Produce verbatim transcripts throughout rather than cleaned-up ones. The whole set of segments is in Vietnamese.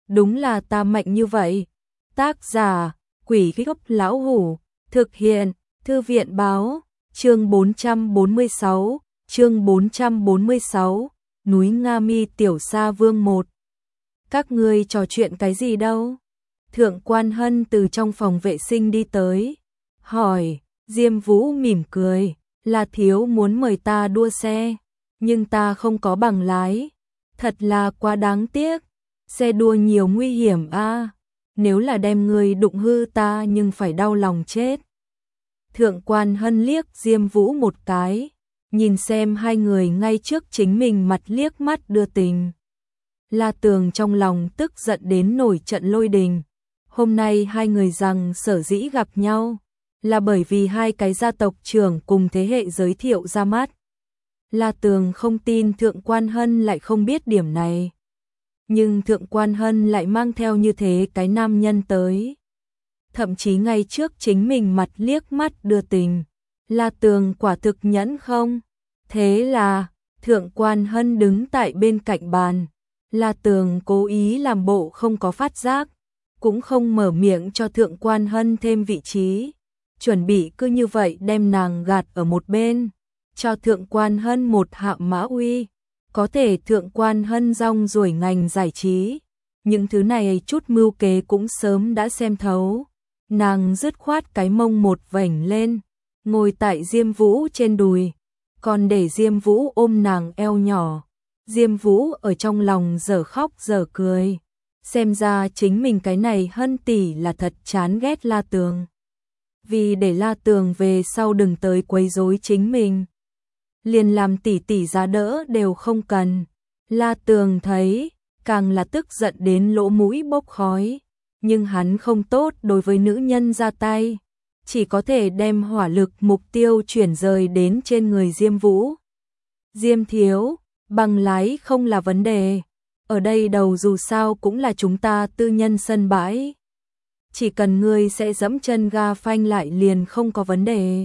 đúng là ta mạnh như vậy. Tác giả, Quỷ Gốc Lão Hủ, thực hiện, Thư viện Báo, chương bốn trăm bốn mươi sáu, chương bốn trăm bốn mươi sáu, núi Nga Mi Tiểu Sa Vương một. Các ngươi trò chuyện cái gì đâu? Thượng Quan Hân từ trong phòng vệ sinh đi tới, hỏi. Diêm Vũ mỉm cười, là thiếu muốn mời ta đua xe, nhưng ta không có bằng lái. Thật là quá đáng tiếc, xe đua nhiều nguy hiểm a, à. Nếu là đem người đụng hư ta nhưng phải đau lòng chết. Thượng Quan Hân liếc Diêm Vũ một cái, nhìn xem hai người ngay trước chính mình mặt liếc mắt đưa tình. La Tường trong lòng tức giận đến nổi trận lôi đình. Hôm nay hai người rằng sở dĩ gặp nhau là bởi vì hai cái gia tộc trưởng cùng thế hệ giới thiệu ra mắt. La Tường không tin Thượng Quan Hân lại không biết điểm này. Nhưng Thượng Quan Hân lại mang theo như thế cái nam nhân tới. Thậm chí ngay trước chính mình mặt liếc mắt đưa tình. La Tường quả thực nhẫn không? Thế là, Thượng Quan Hân đứng tại bên cạnh bàn. La Tường cố ý làm bộ không có phát giác, cũng không mở miệng cho Thượng Quan Hân thêm vị trí. Chuẩn bị cứ như vậy đem nàng gạt ở một bên, cho Thượng Quan Hân một hạ mã uy. Có thể Thượng Quan Hân rong ruổi ngành giải trí, những thứ này chút mưu kế cũng sớm đã xem thấu. Nàng dứt khoát cái mông một vảnh lên, ngồi tại Diêm Vũ trên đùi, còn để Diêm Vũ ôm nàng eo nhỏ. Diêm Vũ ở trong lòng dở khóc dở cười, xem ra chính mình cái này Hân tỷ là thật chán ghét La Tường. Vì để La Tường về sau đừng tới quấy rối chính mình, liền làm tỷ tỷ giá đỡ đều không cần. La Tường thấy, càng là tức giận đến lỗ mũi bốc khói, nhưng hắn không tốt đối với nữ nhân ra tay, chỉ có thể đem hỏa lực mục tiêu chuyển rời đến trên người Diêm Vũ. Diêm thiếu, bằng lái không là vấn đề, ở đây đầu dù sao cũng là chúng ta tư nhân sân bãi. Chỉ cần ngươi sẽ dẫm chân ga phanh lại liền không có vấn đề.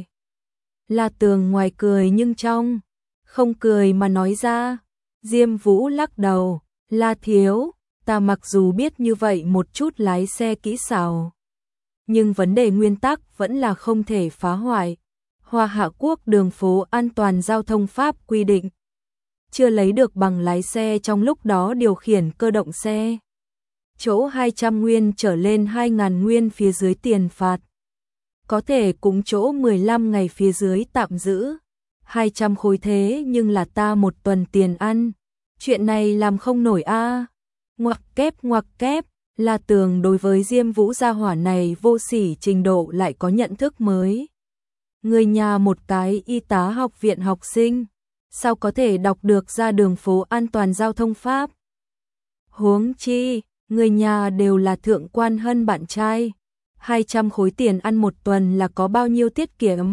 La Tường ngoài cười nhưng trong không cười mà nói ra. Diêm Vũ lắc đầu, La thiếu, ta mặc dù biết như vậy một chút lái xe kỹ xảo, nhưng vấn đề nguyên tắc vẫn là không thể phá hoại. Hoa Hạ Quốc đường phố an toàn giao thông pháp quy định, chưa lấy được bằng lái xe trong lúc đó điều khiển cơ động xe, chỗ hai trăm nguyên trở lên hai nghìn nguyên phía dưới tiền phạt, có thể cùng chỗ mười lăm ngày phía dưới tạm giữ. Hai trăm khối thế nhưng là ta một tuần tiền ăn, chuyện này làm không nổi a. À. Ngoặc kép ngoặc kép, La Tường đối với Diêm Vũ gia hỏa này vô sỉ trình độ lại có nhận thức mới. Người nhà một cái y tá học viện học sinh, sao có thể đọc được ra đường phố an toàn giao thông pháp? Huống chi, người nhà đều là Thượng Quan Hân bạn trai, hai trăm khối tiền ăn một tuần là có bao nhiêu tiết kiệm?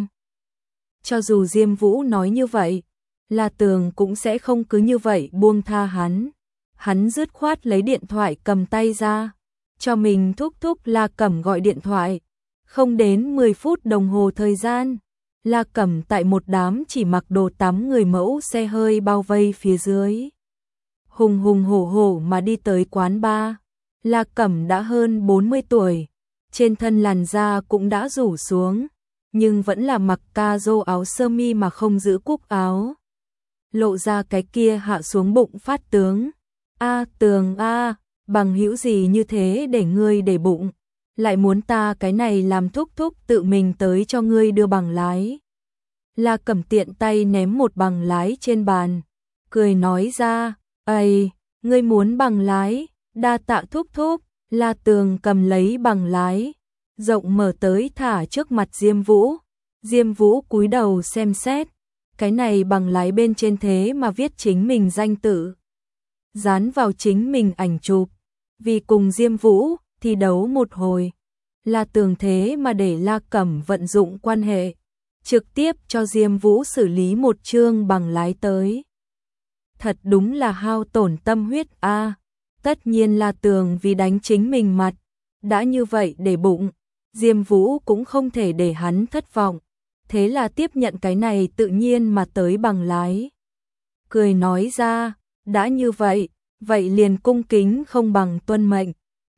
Cho dù Diêm Vũ nói như vậy, La Tường cũng sẽ không cứ như vậy buông tha hắn. Hắn dứt khoát lấy điện thoại cầm tay ra, cho mình thúc thúc La Cẩm gọi điện thoại. Không đến mười phút đồng hồ thời gian, La Cẩm tại một đám chỉ mặc đồ tắm người mẫu xe hơi bao vây phía dưới, hùng hùng hổ hổ mà đi tới quán bar. La Cẩm đã hơn bốn mươi tuổi, trên thân làn da cũng đã rủ xuống, nhưng vẫn là mặc ca rô áo sơ mi mà không giữ cúc áo, lộ ra cái kia hạ xuống bụng phát tướng. A Tường a, bằng hữu gì như thế để ngươi để bụng, lại muốn ta cái này làm thúc thúc tự mình tới cho ngươi đưa bằng lái. La Cẩm tiện tay ném một bằng lái trên bàn, cười nói ra, "Ây, ngươi muốn bằng lái, đa tạ thúc thúc." La Tường cầm lấy bằng lái, rộng mở tới thả trước mặt Diêm Vũ. Diêm Vũ cúi đầu xem xét, cái này bằng lái bên trên thế mà viết chính mình danh tự, dán vào chính mình ảnh chụp. Vì cùng Diêm Vũ thi đấu một hồi, La Tường thế mà để La Cẩm vận dụng quan hệ, trực tiếp cho Diêm Vũ xử lý một chương bằng lái tới. Thật đúng là hao tổn tâm huyết a. À. Tất nhiên La Tường vì đánh chính mình mặt, đã như vậy để bụng, Diêm Vũ cũng không thể để hắn thất vọng. Thế là tiếp nhận cái này tự nhiên mà tới bằng lái. Cười nói ra, đã như vậy, vậy liền cung kính không bằng tuân mệnh.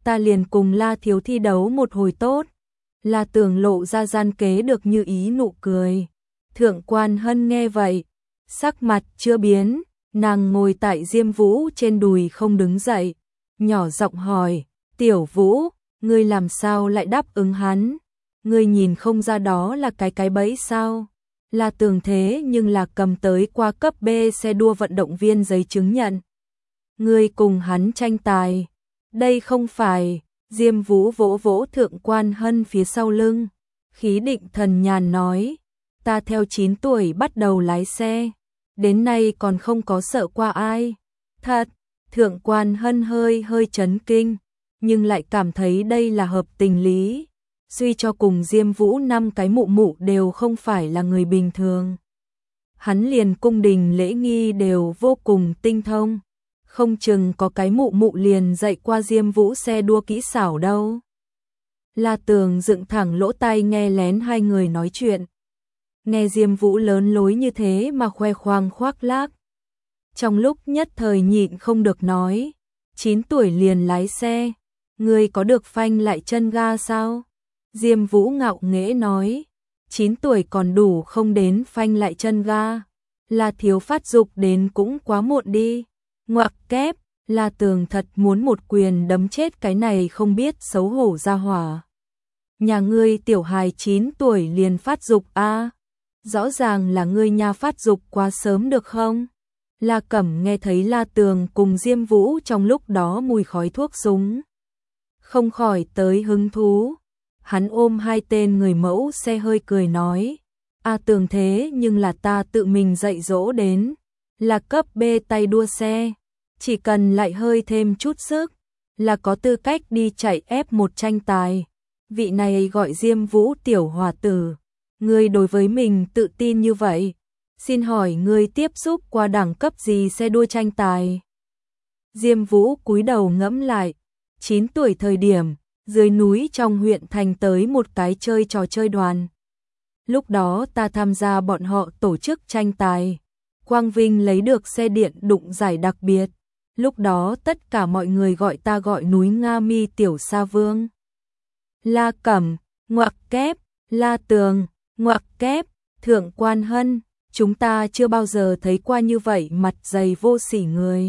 ta liền cùng La Thiếu thi đấu một hồi tốt. La Tường lộ ra gian kế được như ý nụ cười. Thượng Quan Hân nghe vậy, sắc mặt chưa biến, nàng ngồi tại Diêm Vũ trên đùi không đứng dậy, nhỏ giọng hỏi, Tiểu Vũ, ngươi làm sao lại đáp ứng hắn? Ngươi nhìn không ra đó là cái cái bẫy sao? La Tường thế nhưng là cầm tới qua cấp B xe đua vận động viên giấy chứng nhận. Ngươi cùng hắn tranh tài. Đây không phải. Diêm Vũ vỗ vỗ Thượng Quan Hân phía sau lưng. Khí định thần nhàn nói. Ta theo chín tuổi bắt đầu lái xe. Đến nay còn không có sợ qua ai. Thật. Thượng Quan Hân hơi hơi chấn kinh. Nhưng lại cảm thấy đây là hợp tình lý. Suy cho cùng Diêm Vũ năm cái mụ mụ đều không phải là người bình thường. Hắn liền cung đình lễ nghi đều vô cùng tinh thông. Không chừng có cái mụ mụ liền dạy qua Diêm Vũ xe đua kỹ xảo đâu. La Tường dựng thẳng lỗ tai nghe lén hai người nói chuyện. Nghe Diêm Vũ lớn lối như thế mà khoe khoang khoác lác. Trong lúc nhất thời nhịn không được nói. chín tuổi liền lái xe. Ngươi có được phanh lại chân ga sao? Diêm Vũ ngạo nghễ nói. chín tuổi còn đủ không đến phanh lại chân ga. La Thiếu phát dục đến cũng quá muộn đi. Ngoặc kép, La Tường thật muốn một quyền đấm chết cái này không biết xấu hổ ra hỏa. Nhà ngươi tiểu hài chín tuổi liền phát dục a à? Rõ ràng là ngươi nhà phát dục quá sớm được không? La Cẩm nghe thấy La Tường cùng Diêm Vũ trong lúc đó mùi khói thuốc súng. Không khỏi tới hứng thú. Hắn ôm hai tên người mẫu xe hơi cười nói. A Tường thế nhưng là ta tự mình dạy dỗ đến. Là cấp B tay đua xe. Chỉ cần lại hơi thêm chút sức. Là có tư cách đi chạy ép một tranh tài. Vị này gọi Diêm Vũ tiểu hòa tử. Ngươi đối với mình tự tin như vậy. Xin hỏi ngươi tiếp xúc qua đẳng cấp gì xe đua tranh tài? Diêm Vũ cúi đầu ngẫm lại. chín tuổi thời điểm. Dưới núi trong huyện thành tới một cái chơi trò chơi đoàn. Lúc đó ta tham gia bọn họ tổ chức tranh tài. Quang Vinh lấy được xe điện đụng giải đặc biệt. Lúc đó tất cả mọi người gọi ta gọi núi Nga Mi tiểu sa vương. La Cẩm, ngoặc kép, La Tường, ngoặc kép, Thượng Quan Hân. Chúng ta chưa bao giờ thấy qua như vậy mặt dày vô sỉ người.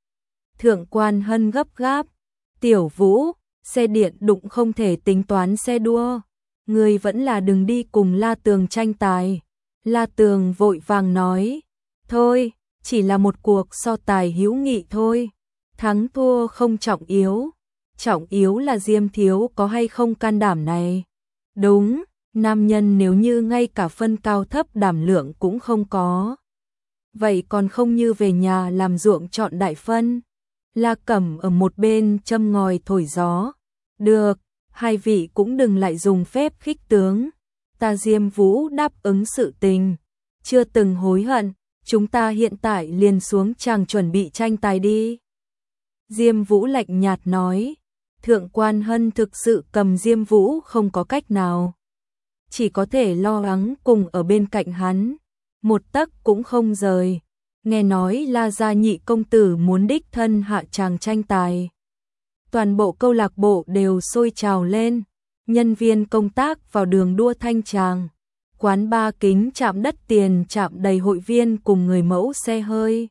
Thượng Quan Hân gấp gáp. Tiểu Vũ. Xe điện đụng không thể tính toán xe đua. Ngươi vẫn là đừng đi cùng La Tường tranh tài. La Tường vội vàng nói. Thôi, chỉ là một cuộc so tài hữu nghị thôi. Thắng thua không trọng yếu. Trọng yếu là Diêm Thiếu có hay không can đảm này. Đúng, nam nhân nếu như ngay cả phân cao thấp đảm lượng cũng không có. Vậy còn không như về nhà làm ruộng chọn đại phân. La Cẩm ở một bên châm ngòi thổi gió. Được, hai vị cũng đừng lại dùng phép khích tướng. Ta Diêm Vũ đáp ứng sự tình. Chưa từng hối hận, chúng ta hiện tại liền xuống chàng chuẩn bị tranh tài đi. Diêm Vũ lạnh nhạt nói. Thượng Quan Hân thực sự cầm Diêm Vũ không có cách nào. Chỉ có thể lo lắng cùng ở bên cạnh hắn. Một tấc cũng không rời. Nghe nói La gia nhị công tử muốn đích thân hạ tràng tranh tài. Toàn bộ câu lạc bộ đều sôi trào lên. Nhân viên công tác vào đường đua thanh tràng. Quán ba kính chạm đất tiền chạm đầy hội viên cùng người mẫu xe hơi.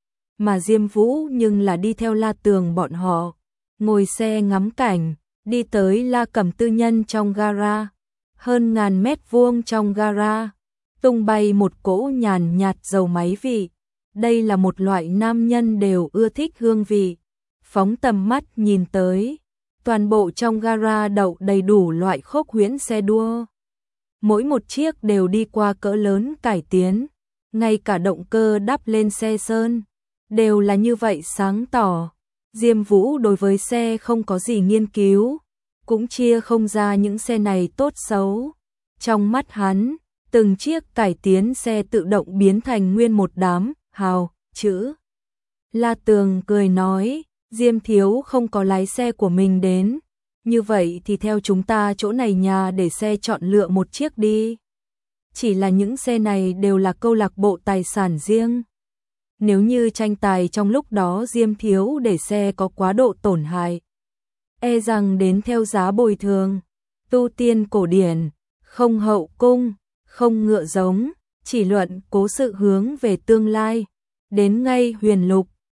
Mà Diêm Vũ nhưng là đi theo La Tường bọn họ. Ngồi xe ngắm cảnh, đi tới La Cẩm tư nhân trong gara. Hơn ngàn mét vuông trong gara. Tung bay một cỗ nhàn nhạt dầu máy vị. Đây là một loại nam nhân đều ưa thích hương vị. Phóng tầm mắt nhìn tới. Toàn bộ trong gara đậu đầy đủ loại khốc huyễn xe đua. Mỗi một chiếc đều đi qua cỡ lớn cải tiến. Ngay cả động cơ đắp lên xe sơn. Đều là như vậy sáng tỏ. Diêm Vũ đối với xe không có gì nghiên cứu. Cũng chia không ra những xe này tốt xấu. Trong mắt hắn, từng chiếc cải tiến xe tự động biến thành nguyên một đám hào chữ. La Tường cười nói, Diêm Thiếu không có lái xe của mình đến. Như vậy thì theo chúng ta chỗ này nhà để xe chọn lựa một chiếc đi. Chỉ là những xe này đều là câu lạc bộ tài sản riêng. Nếu như tranh tài trong lúc đó Diêm Thiếu để xe có quá độ tổn hại, e rằng đến theo giá bồi thường. Tu tiên cổ điển, không hậu cung, không ngựa giống, chỉ luận cố sự hướng về tương lai. Đến ngay huyền lục,